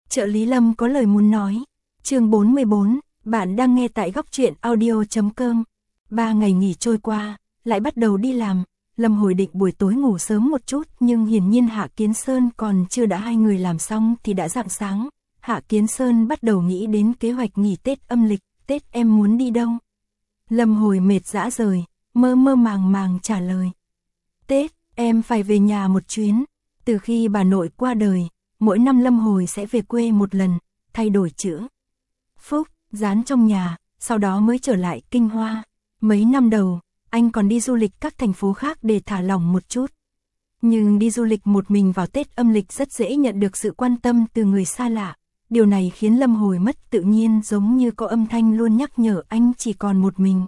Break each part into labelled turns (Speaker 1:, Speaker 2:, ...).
Speaker 1: Trợ lý Lâm có lời muốn nói. Chương 44, bạn đang nghe tại góc truyện audio.com. 3 ngày nghỉ trôi qua, lại bắt đầu đi làm. Lâm hồi định buổi tối ngủ sớm một chút, nhưng hiển nhiên Hạ Kiến Sơn còn chưa đã hai người làm xong thì đã rạng sáng. Hạ Kiến Sơn bắt đầu nghĩ đến kế hoạch nghỉ Tết âm lịch. Tết em muốn đi đâu? Lâm hồi mệt rã rời, mơ mơ màng màng trả lời. Tết, em phải về nhà một chuyến. Từ khi bà nội qua đời, mỗi năm Lâm hồi sẽ về quê một lần, thay đổi chữ Phúc, dán trong nhà, sau đó mới trở lại Kinh Hoa. Mấy năm đầu, anh còn đi du lịch các thành phố khác để thả lỏng một chút. Nhưng đi du lịch một mình vào Tết âm lịch rất dễ nhận được sự quan tâm từ người xa lạ. Điều này khiến Lâm hồi mất tự nhiên, giống như có âm thanh luôn nhắc nhở anh chỉ còn một mình.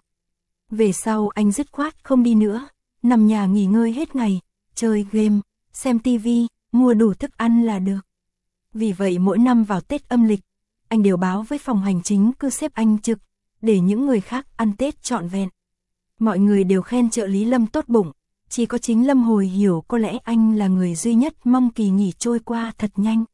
Speaker 1: Về sau anh dứt khoát không đi nữa, nằm nhà nghỉ ngơi hết ngày, chơi game, xem tivi, mua đủ thức ăn là được. Vì vậy mỗi năm vào Tết âm lịch, anh đều báo với phòng hành chính cứ xếp anh trực, để những người khác ăn Tết trọn vẹn. Mọi người đều khen trợ lý Lâm tốt bụng, chỉ có chính Lâm hồi hiểu có lẽ anh là người duy nhất mong kỳ nghỉ trôi qua thật nhanh.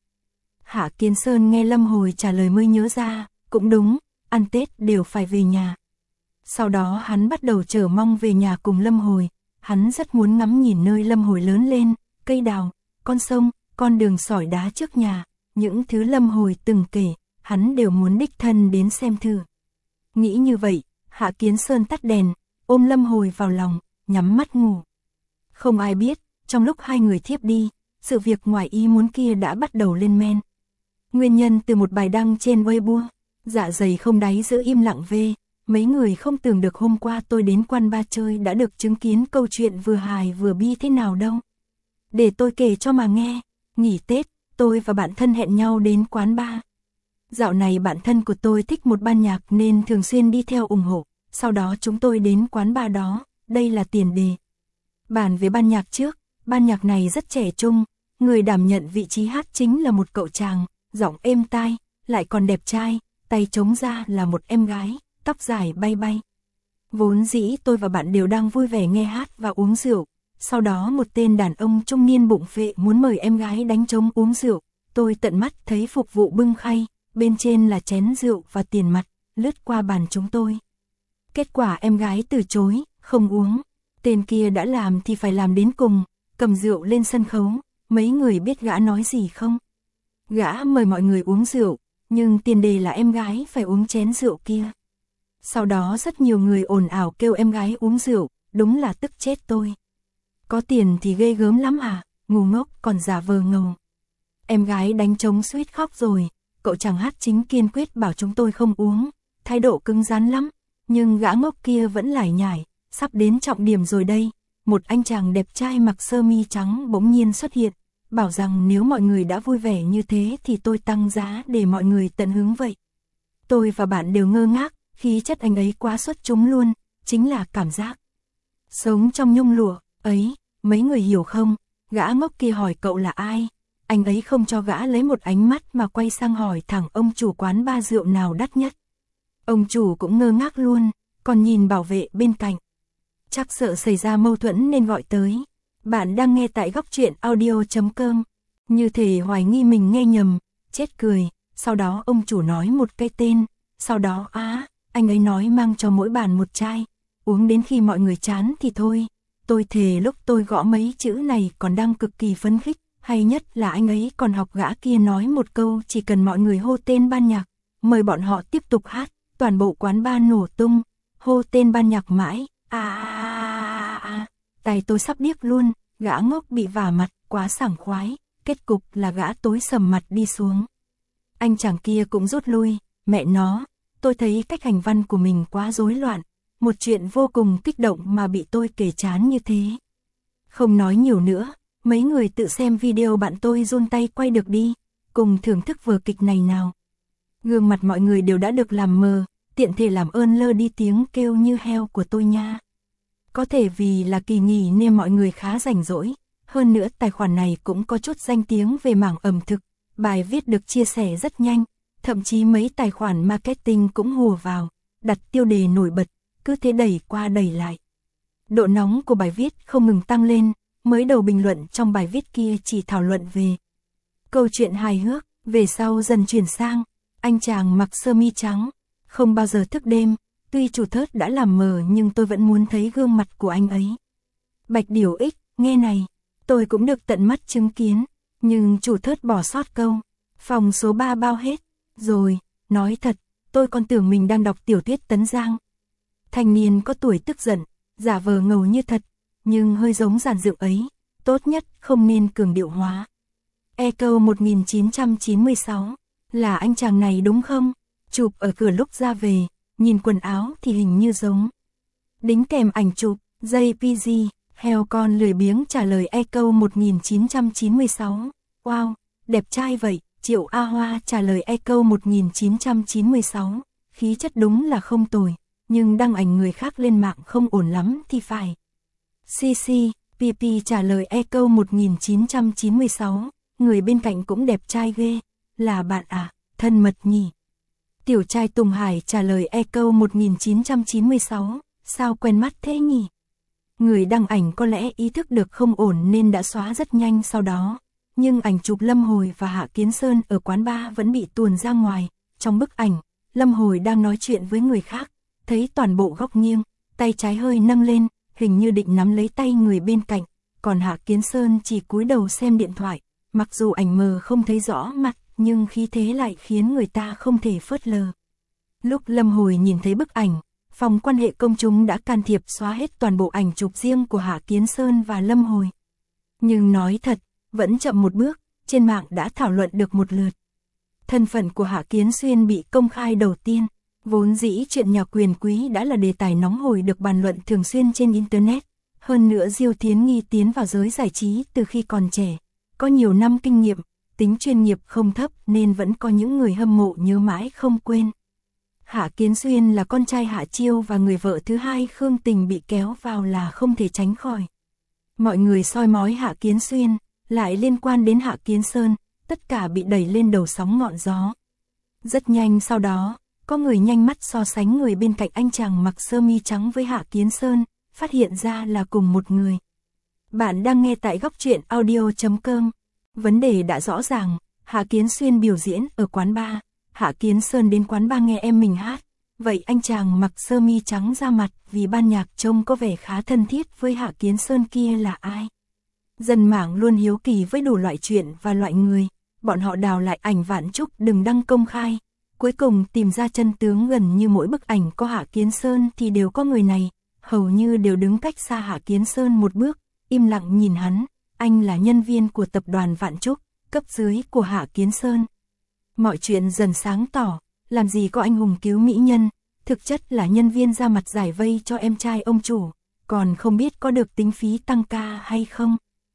Speaker 1: Hạ Kiến Sơn nghe Lâm hồi trả lời mới nhớ ra, cũng đúng, ăn Tết đều phải về nhà. Sau đó hắn bắt đầu chờ mong về nhà cùng Lâm hồi, hắn rất muốn ngắm nhìn nơi Lâm hồi lớn lên, cây đào, con sông, con đường sỏi đá trước nhà, những thứ Lâm hồi từng kể, hắn đều muốn đích thân đến xem thử. Nghĩ như vậy, Hạ Kiến Sơn tắt đèn, ôm Lâm hồi vào lòng, nhắm mắt ngủ. Không ai biết, trong lúc hai người thiếp đi, sự việc ngoài ý muốn kia đã bắt đầu lên men. Nguyên nhân từ một bài đăng trên Weibo, dạ dày không đáy giữ im lặng về. Mấy người không tưởng được hôm qua tôi đến quán bar chơi đã được chứng kiến câu chuyện vừa hài vừa bi thế nào đâu. Để tôi kể cho mà nghe. Nghỉ Tết, tôi và bạn thân hẹn nhau đến quán bar. Dạo này bạn thân của tôi thích một ban nhạc nên thường xuyên đi theo ủng hộ. Sau đó chúng tôi đến quán bar đó, đây là tiền đề. Bàn về ban nhạc trước, ban nhạc này rất trẻ trung. Người đảm nhận vị trí hát chính là một cậu chàng, giọng êm tai, lại còn đẹp trai, tay trống ra là một em gái, tóc dài bay bay. Vốn dĩ tôi và bạn đều đang vui vẻ nghe hát và uống rượu. Sau đó một tên đàn ông trung niên bụng phệ muốn mời em gái đánh trống uống rượu. Tôi tận mắt thấy phục vụ bưng khay, bên trên là chén rượu và tiền mặt, lướt qua bàn chúng tôi. Kết quả em gái từ chối, không uống. Tên kia đã làm thì phải làm đến cùng, cầm rượu lên sân khấu. Mấy người biết gã nói gì không? Gã mời mọi người uống rượu, nhưng tiền đề là em gái phải uống chén rượu kia. Sau đó rất nhiều người ồn ào kêu em gái uống rượu, đúng là tức chết tôi. Có tiền thì ghê gớm lắm à, ngu ngốc còn giả vờ ngầu. Em gái đánh trống suýt khóc rồi, cậu chàng hát chính kiên quyết bảo chúng tôi không uống, thái độ cứng rắn lắm, nhưng gã ngốc kia vẫn lải nhải, sắp đến trọng điểm rồi đây. Một anh chàng đẹp trai mặc sơ mi trắng bỗng nhiên xuất hiện, bảo rằng nếu mọi người đã vui vẻ như thế thì tôi tăng giá để mọi người tận hứng vậy. Tôi và bạn đều ngơ ngác, khí chất anh ấy quá xuất chúng luôn, chính là cảm giác sống trong nhung lụa ấy, mấy người hiểu không? Gã ngốc kia hỏi cậu là ai? Anh ấy không cho gã lấy một ánh mắt mà quay sang hỏi thẳng ông chủ quán bar rượu nào đắt nhất. Ông chủ cũng ngơ ngác luôn, còn nhìn bảo vệ bên cạnh. Chắc sợ xảy ra mâu thuẫn nên gọi tới. Bạn đang nghe tại góc truyện audio.com. Như thể hoài nghi mình nghe nhầm, chết cười. Sau đó ông chủ nói một cái tên. Sau đó anh ấy nói mang cho mỗi bàn một chai. Uống đến khi mọi người chán thì thôi. Tôi thề lúc tôi gõ mấy chữ này còn đang cực kỳ phấn khích. Hay nhất là anh ấy còn học gã kia nói một câu, chỉ cần mọi người hô tên ban nhạc, mời bọn họ tiếp tục hát. Toàn bộ quán bar nổ tung, hô tên ban nhạc mãi. Tay tôi sắp điếc luôn, gã ngốc bị vả mặt, quá sảng khoái, kết cục là gã tối sầm mặt đi xuống. Anh chàng kia cũng rút lui, mẹ nó, tôi thấy cách hành văn của mình quá rối loạn, một chuyện vô cùng kích động mà bị tôi kể chán như thế. Không nói nhiều nữa, mấy người tự xem video bạn tôi run tay quay được đi, cùng thưởng thức vở kịch này nào. Gương mặt mọi người đều đã được làm mờ, tiện thể làm ơn lơ đi tiếng kêu như heo của tôi nha. Có thể vì là kỳ nghỉ nên mọi người khá rảnh rỗi, hơn nữa tài khoản này cũng có chút danh tiếng về mảng ẩm thực, bài viết được chia sẻ rất nhanh, thậm chí mấy tài khoản marketing cũng hùa vào, đặt tiêu đề nổi bật, cứ thế đẩy qua đẩy lại. Độ nóng của bài viết không ngừng tăng lên, mới đầu bình luận trong bài viết kia chỉ thảo luận về câu chuyện hài hước, Về sau dần chuyển sang, anh chàng mặc sơ mi trắng, không bao giờ thức đêm, tuy chủ thớt đã làm mờ nhưng tôi vẫn muốn thấy gương mặt của anh ấy. Bạch Điều Ích, nghe này, tôi cũng được tận mắt chứng kiến, nhưng chủ thớt bỏ sót câu, phòng số 3 bao hết, rồi, nói thật, tôi còn tưởng mình đang đọc tiểu thuyết Tấn Giang. Thanh niên có tuổi tức giận, giả vờ ngầu như thật, nhưng hơi giống giản dựng ấy, tốt nhất không nên cường điệu hóa. Câu 1996, là anh chàng này đúng không? Chụp ở cửa lúc ra về, nhìn quần áo thì hình như giống. Đính kèm ảnh chụp, JPG, heo con lười biếng trả lời câu 1996. Wow, đẹp trai vậy, Triệu A Hoa trả lời câu 1996. Khí chất đúng là không tồi, nhưng đăng ảnh người khác lên mạng không ổn lắm thì phải. CC, PP trả lời câu 1996. Người bên cạnh cũng đẹp trai ghê, là bạn à, thân mật nhỉ. Tiểu trai Tùng Hải trả lời câu 1996, sao quen mắt thế nhỉ? Người đăng ảnh có lẽ ý thức được không ổn nên đã xóa rất nhanh sau đó, nhưng ảnh chụp Lâm Hồi và Hạ Kiến Sơn ở quán bar vẫn bị tuồn ra ngoài. Trong bức ảnh, Lâm Hồi đang nói chuyện với người khác, thấy toàn bộ góc nghiêng, tay trái hơi nâng lên, hình như định nắm lấy tay người bên cạnh, còn Hạ Kiến Sơn chỉ cúi đầu xem điện thoại. Mặc dù ảnh mờ không thấy rõ mặt, nhưng khí thế lại khiến người ta không thể phớt lờ. Lúc Lâm Hồi nhìn thấy bức ảnh, phòng quan hệ công chúng đã can thiệp xóa hết toàn bộ ảnh chụp riêng của Hạ Kiến Sơn và Lâm Hồi. Nhưng nói thật, vẫn chậm một bước, trên mạng đã thảo luận được một lượt. Thân phận của Hạ Kiến Xuyên bị công khai đầu tiên, vốn dĩ chuyện nhà quyền quý đã là đề tài nóng hổi được bàn luận thường xuyên trên Internet. Hơn nữa Diêu Thiến Nghi tiến vào giới giải trí từ khi còn trẻ. Có nhiều năm kinh nghiệm, tính chuyên nghiệp không thấp nên vẫn có những người hâm mộ nhớ mãi không quên. Hạ Kiến Xuyên là con trai Hạ Chiêu và người vợ thứ hai Khương Tình bị kéo vào là không thể tránh khỏi. Mọi người soi mói Hạ Kiến Xuyên, lại liên quan đến Hạ Kiến Sơn, tất cả bị đẩy lên đầu sóng ngọn gió. Rất nhanh sau đó, có người nhanh mắt so sánh người bên cạnh anh chàng mặc sơ mi trắng với Hạ Kiến Sơn, phát hiện ra là cùng một người. Bạn đang nghe tại góc truyện audio.com. Vấn đề đã rõ ràng, Hạ Kiến Xuyên biểu diễn ở quán bar, Hạ Kiến Sơn đến quán bar nghe em mình hát. Vậy anh chàng mặc sơ mi trắng ra mặt vì ban nhạc trông có vẻ khá thân thiết với Hạ Kiến Sơn kia là ai? Dân mạng luôn hiếu kỳ với đủ loại chuyện và loại người, bọn họ đào lại ảnh Vạn Trúc đừng đăng công khai. Cuối cùng tìm ra chân tướng, gần như mỗi bức ảnh có Hạ Kiến Sơn thì đều có người này, hầu như đều đứng cách xa Hạ Kiến Sơn một bước, im lặng nhìn hắn. Anh là nhân viên của tập đoàn Vạn Trúc, cấp dưới của Hạ Kiến Sơn. Mọi chuyện dần sáng tỏ, làm gì có anh hùng cứu mỹ nhân, thực chất là nhân viên ra mặt giải vây cho em trai ông chủ, còn không biết có được tính phí tăng ca hay không.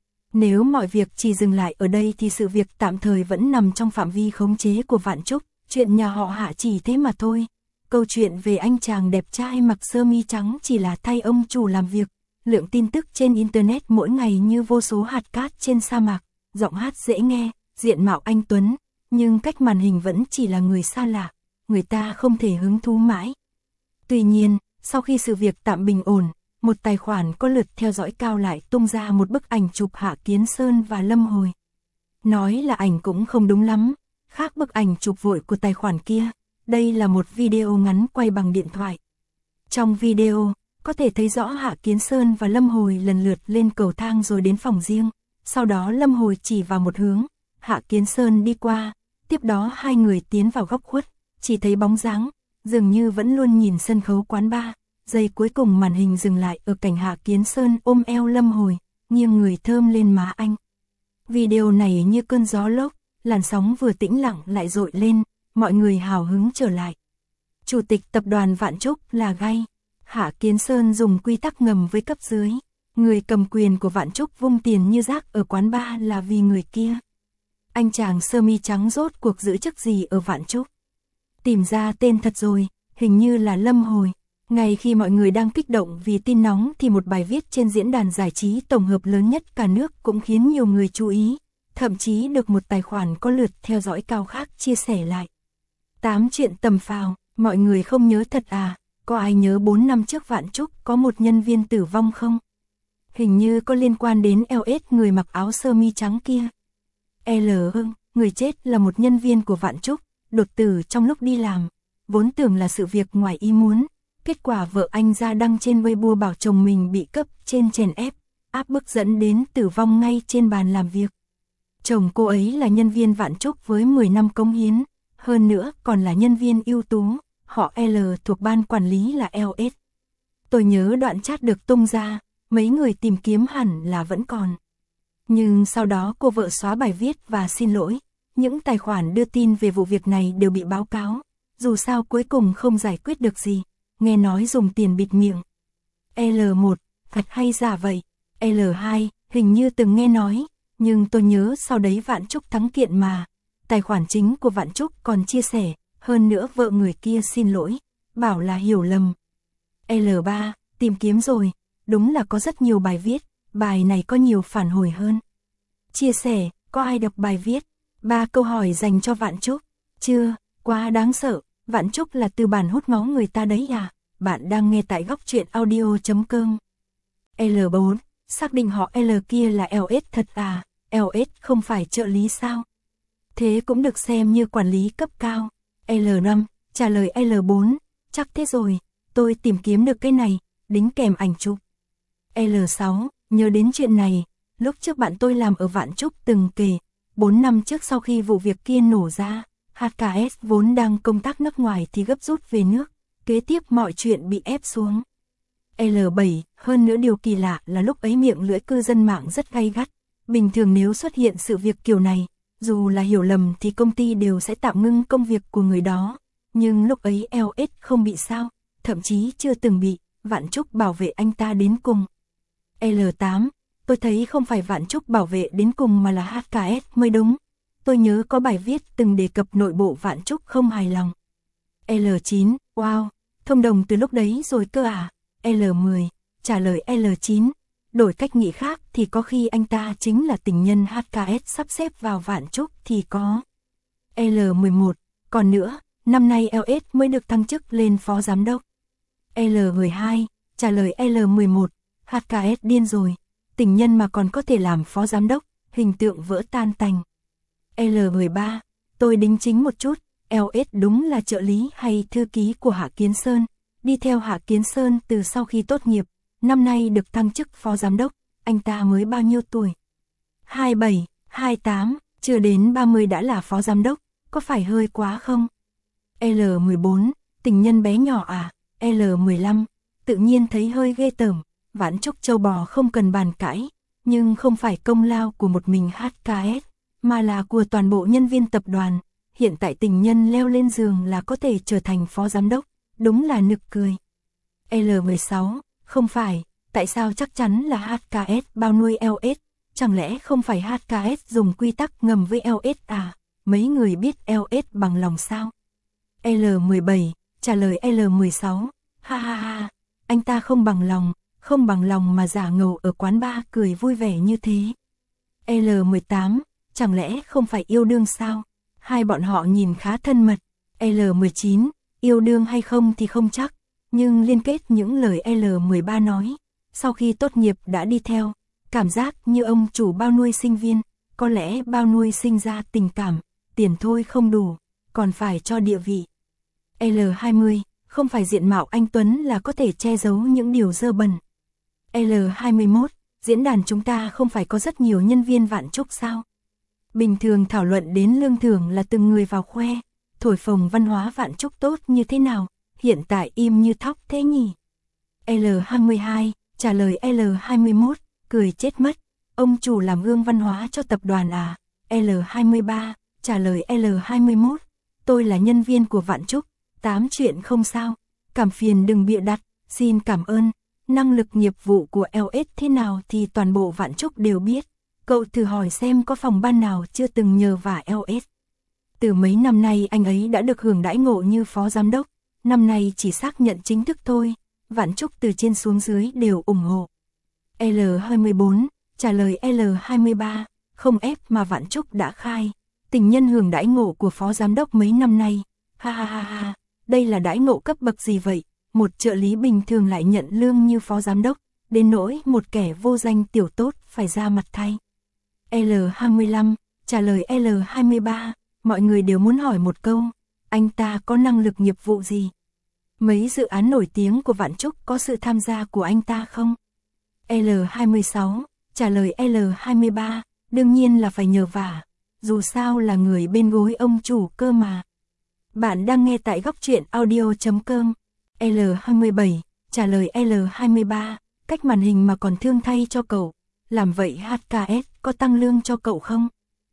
Speaker 1: Nếu mọi việc chỉ dừng lại ở đây thì sự việc tạm thời vẫn nằm trong phạm vi khống chế của Vạn Trúc, chuyện nhà họ Hạ chỉ thế mà thôi. Câu chuyện về anh chàng đẹp trai mặc sơ mi trắng chỉ là thay ông chủ làm việc. Lượng tin tức trên Internet mỗi ngày như vô số hạt cát trên sa mạc, giọng hát dễ nghe, diện mạo anh tuấn, nhưng cách màn hình vẫn chỉ là người xa lạ, người ta không thể hứng thú mãi. Tuy nhiên, sau khi sự việc tạm bình ổn, một tài khoản có lượt theo dõi cao lại tung ra một bức ảnh chụp Hạ Kiến Sơn và Lâm Hồi. Nói là ảnh cũng không đúng lắm, khác bức ảnh chụp vội của tài khoản kia, đây là một video ngắn quay bằng điện thoại. Trong video, có thể thấy rõ Hạ Kiến Sơn và Lâm Hồi lần lượt lên cầu thang rồi đến phòng riêng, sau đó Lâm Hồi chỉ vào một hướng, Hạ Kiến Sơn đi qua, tiếp đó hai người tiến vào góc khuất, chỉ thấy bóng dáng, dường như vẫn luôn nhìn sân khấu quán bar. Giây cuối cùng màn hình dừng lại ở cảnh Hạ Kiến Sơn ôm eo Lâm Hồi, nghiêng người thơm lên má anh. Video này như cơn gió lốc, làn sóng vừa tĩnh lặng lại dội lên, mọi người hào hứng trở lại. Chủ tịch tập đoàn Vạn Trúc là gay. Hạ Kiến Sơn dùng quy tắc ngầm với cấp dưới. Người cầm quyền của Vạn Trúc vung tiền như rác ở quán bar là vì người kia. Anh chàng sơ mi trắng rốt cuộc giữ chức gì ở Vạn Trúc? Tìm ra tên thật rồi, hình như là Lâm Hồi. Ngay khi mọi người đang kích động vì tin nóng thì một bài viết trên diễn đàn giải trí tổng hợp lớn nhất cả nước cũng khiến nhiều người chú ý. Thậm chí được một tài khoản có lượt theo dõi cao khác chia sẻ lại. 8 chuyện tầm phào, mọi người không nhớ thật à? Có ai nhớ 4 năm trước Vạn Trúc có một nhân viên tử vong không? Hình như có liên quan đến LS người mặc áo sơ mi trắng kia. người chết là một nhân viên của Vạn Trúc, đột tử trong lúc đi làm. Vốn tưởng là sự việc ngoài ý muốn, kết quả vợ anh ra đăng trên Weibo bảo chồng mình bị cấp trên chèn ép, áp bức dẫn đến tử vong ngay trên bàn làm việc. Chồng cô ấy là nhân viên Vạn Trúc với 10 năm cống hiến, hơn nữa còn là nhân viên ưu tú, họ L thuộc ban quản lý là LS. Tôi nhớ đoạn chat được tung ra, mấy người tìm kiếm hẳn là vẫn còn. Nhưng sau đó cô vợ xóa bài viết và xin lỗi, những tài khoản đưa tin về vụ việc này đều bị báo cáo, dù sao cuối cùng không giải quyết được gì, nghe nói dùng tiền bịt miệng. L1, thật hay giả vậy? L2, hình như từng nghe nói, nhưng tôi nhớ sau đấy Vạn Trúc thắng kiện mà. Tài khoản chính của Vạn Trúc còn chia sẻ, hơn nữa vợ người kia xin lỗi, bảo là hiểu lầm. L3, tìm kiếm rồi, đúng là có rất nhiều bài viết, bài này có nhiều phản hồi hơn. Chia sẻ, có ai đọc bài viết? 3 câu hỏi dành cho Vạn Trúc. Chưa, quá đáng sợ, Vạn Trúc là từ bản hút máu người ta đấy à? Bạn đang nghe tại góc truyện audio.com. L4, xác định họ L kia là LS thật à? LS không phải trợ lý sao? Thế cũng được xem như quản lý cấp cao. L5, trả lời L4, chắc thế rồi, tôi tìm kiếm được cái này, đính kèm ảnh chụp. L6, nhớ đến chuyện này, lúc trước bạn tôi làm ở Vạn Trúc từng kể, 4 năm trước sau khi vụ việc kia nổ ra, HKS vốn đang công tác nước ngoài thì gấp rút về nước, kế tiếp mọi chuyện bị ép xuống. L7, hơn nữa điều kỳ lạ là lúc ấy miệng lưỡi cư dân mạng rất gay gắt, bình thường nếu xuất hiện sự việc kiểu này, dù là hiểu lầm thì công ty đều sẽ tạm ngưng công việc của người đó, nhưng lúc ấy LS không bị sao, thậm chí chưa từng bị, Vạn Trúc bảo vệ anh ta đến cùng. L8, tôi thấy không phải Vạn Trúc bảo vệ đến cùng mà là HKS mới đúng. Tôi nhớ có bài viết từng đề cập nội bộ Vạn Trúc không hài lòng. L9, wow, thông đồng từ lúc đấy rồi cơ à? L10, trả lời L9, đổi cách nghĩ khác thì có khi anh ta chính là tình nhân HKS sắp xếp vào Vạn Trúc thì có. L11, còn nữa, năm nay LS mới được thăng chức lên phó giám đốc. L12, trả lời L11, HKS điên rồi, tình nhân mà còn có thể làm phó giám đốc, hình tượng vỡ tan tành. L13, tôi đính chính một chút, LS đúng là trợ lý hay thư ký của Hạ Kiến Sơn, đi theo Hạ Kiến Sơn từ sau khi tốt nghiệp, năm nay được thăng chức phó giám đốc, anh ta mới bao nhiêu tuổi? 27, 28, chưa đến 30 đã là phó giám đốc, có phải hơi quá không? L14, tình nhân bé nhỏ à? L15, tự nhiên thấy hơi ghê tởm, Vạn Trúc châu bò không cần bàn cãi, nhưng không phải công lao của một mình HKS, mà là của toàn bộ nhân viên tập đoàn, hiện tại tình nhân leo lên giường là có thể trở thành phó giám đốc, đúng là nực cười. L16, không phải, tại sao chắc chắn là HKS bao nuôi LS, chẳng lẽ không phải HKS dùng quy tắc ngầm với LS à, mấy người biết LS bằng lòng sao? L17, trả lời L16, ha ha ha, anh ta không bằng lòng mà giả ngầu ở quán bar cười vui vẻ như thế. L18, chẳng lẽ không phải yêu đương sao? Hai bọn họ nhìn khá thân mật. L19, yêu đương hay không thì không chắc, nhưng liên kết những lời L13 nói, sau khi tốt nghiệp đã đi theo, cảm giác như ông chủ bao nuôi sinh viên, có lẽ bao nuôi sinh ra tình cảm, tiền thôi không đủ, còn phải cho địa vị. L20, không phải diện mạo anh Tuấn là có thể che giấu những điều dơ bẩn. L21, diễn đàn chúng ta không phải có rất nhiều nhân viên Vạn Trúc sao? Bình thường thảo luận đến lương thưởng là từng người vào khoe, thổi phồng văn hóa Vạn Trúc tốt như thế nào, hiện tại im như thóc thế nhỉ? L22, trả lời L21, cười chết mất, ông chủ làm gương văn hóa cho tập đoàn à? L23, trả lời L21, tôi là nhân viên của Vạn Trúc, 8 chuyện không sao, cảm phiền đừng bịa đặt, xin cảm ơn, năng lực nghiệp vụ của LS thế nào thì toàn bộ Vạn Trúc đều biết, cậu thử hỏi xem có phòng ban nào chưa từng nhờ vả LS. Từ mấy năm nay anh ấy đã được hưởng đãi ngộ như phó giám đốc, năm nay chỉ xác nhận chính thức thôi, Vạn Trúc từ trên xuống dưới đều ủng hộ. L24, trả lời L23, không ép mà Vạn Trúc đã khai, tình nhân hưởng đãi ngộ của phó giám đốc mấy năm nay, ha ha ha ha, đây là đãi ngộ cấp bậc gì vậy, một trợ lý bình thường lại nhận lương như phó giám đốc, đến nỗi một kẻ vô danh tiểu tốt phải ra mặt thay. L25, trả lời L23, mọi người đều muốn hỏi một câu, anh ta có năng lực nghiệp vụ gì? Mấy dự án nổi tiếng của Vạn Trúc có sự tham gia của anh ta không? L26, trả lời L23, đương nhiên là phải nhờ vả, dù sao là người bên gối ông chủ cơ mà. Bạn đang nghe tại góc truyện audio.com. L27, trả lời L23, cách màn hình mà còn thương thay cho cậu, làm vậy HKS có tăng lương cho cậu không?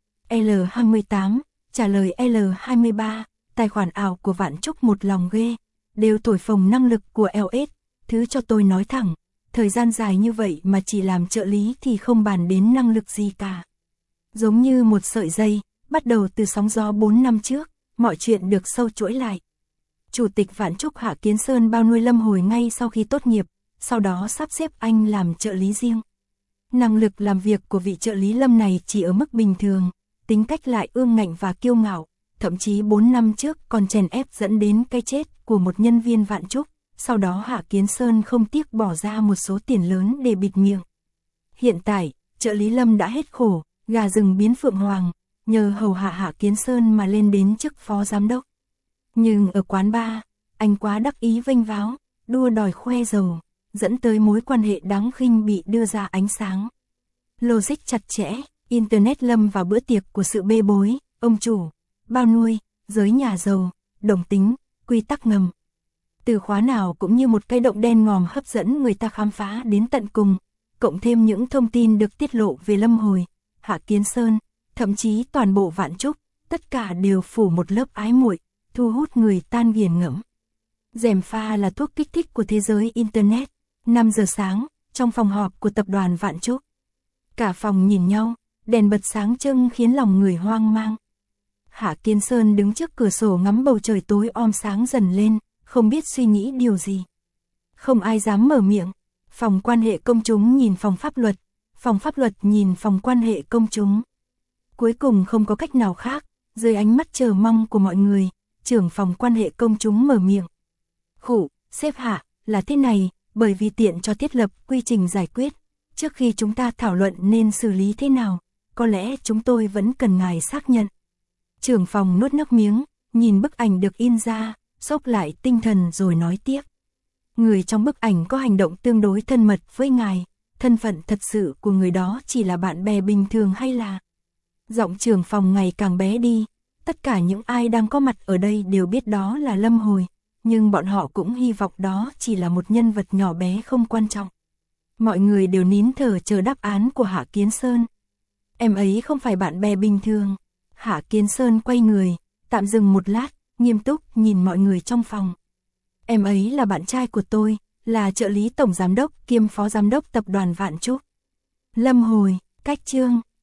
Speaker 1: L28, trả lời L23, tài khoản ảo của Vạn Trúc một lòng ghê, đều thổi phồng năng lực của LS, thứ cho tôi nói thẳng, thời gian dài như vậy mà chỉ làm trợ lý thì không bàn đến năng lực gì cả. Giống như một sợi dây, bắt đầu từ sóng gió 4 năm trước, mọi chuyện được sâu chuỗi lại. Chủ tịch Vạn Trúc Hạ Kiến Sơn bao nuôi Lâm Hồi ngay sau khi tốt nghiệp, sau đó sắp xếp anh làm trợ lý riêng. Năng lực làm việc của vị trợ lý Lâm này chỉ ở mức bình thường, tính cách lại ương ngạnh và kiêu ngạo, thậm chí 4 năm trước còn chèn ép dẫn đến cái chết của một nhân viên Vạn Trúc, sau đó Hạ Kiến Sơn không tiếc bỏ ra một số tiền lớn để bịt miệng. Hiện tại, trợ lý Lâm đã hết khổ, gà rừng biến phượng hoàng, nhờ hầu hạ Hạ Kiến Sơn mà lên đến chức phó giám đốc. Nhưng ở quán bar, anh quá đắc ý vênh váo, đua đòi khoe giàu, dẫn tới mối quan hệ đáng khinh bị đưa ra ánh sáng. Logic chặt chẽ, Internet lâm vào bữa tiệc của sự bê bối, ông chủ, bao nuôi, giới nhà giàu, đồng tính, quy tắc ngầm. Từ khóa nào cũng như một cái động đen ngòm hấp dẫn người ta khám phá đến tận cùng, cộng thêm những thông tin được tiết lộ về Lâm Hồi, Hạ Kiến Sơn, thậm chí toàn bộ Vạn Trúc, tất cả đều phủ một lớp ái muội, thu hút người tan nghiền ngẫm. Gièm pha là thuốc kích thích của thế giới Internet. 5 giờ sáng, trong phòng họp của tập đoàn Vạn Trúc. Cả phòng nhìn nhau, đèn bật sáng trưng khiến lòng người hoang mang. Hạ Kiến Sơn đứng trước cửa sổ ngắm bầu trời tối om sáng dần lên, không biết suy nghĩ điều gì. Không ai dám mở miệng. Phòng quan hệ công chúng nhìn phòng pháp luật nhìn phòng quan hệ công chúng. Cuối cùng không có cách nào khác, dưới ánh mắt chờ mong của mọi người, trưởng phòng quan hệ công chúng mở miệng. Khụ, sếp Hạ, là thế này, bởi vì tiện cho thiết lập quy trình giải quyết, trước khi chúng ta thảo luận nên xử lý thế nào, có lẽ chúng tôi vẫn cần ngài xác nhận. Trưởng phòng nuốt nước miếng, nhìn bức ảnh được in ra, xốc lại tinh thần rồi nói tiếp. Người trong bức ảnh có hành động tương đối thân mật với ngài, thân phận thật sự của người đó chỉ là bạn bè bình thường hay là... Giọng trưởng phòng ngày càng bé đi, tất cả những ai đang có mặt ở đây đều biết đó là Lâm Hồi, nhưng bọn họ cũng hy vọng đó chỉ là một nhân vật nhỏ bé không quan trọng. Mọi người đều nín thở chờ đáp án của Hạ Kiến Sơn. Em ấy không phải bạn bè bình thường. Hạ Kiến Sơn quay người, tạm dừng một lát, nghiêm túc nhìn mọi người trong phòng. Em ấy là bạn trai của tôi, là trợ lý tổng giám đốc kiêm phó giám đốc tập đoàn Vạn Trúc. Lâm Hồi, cách chương.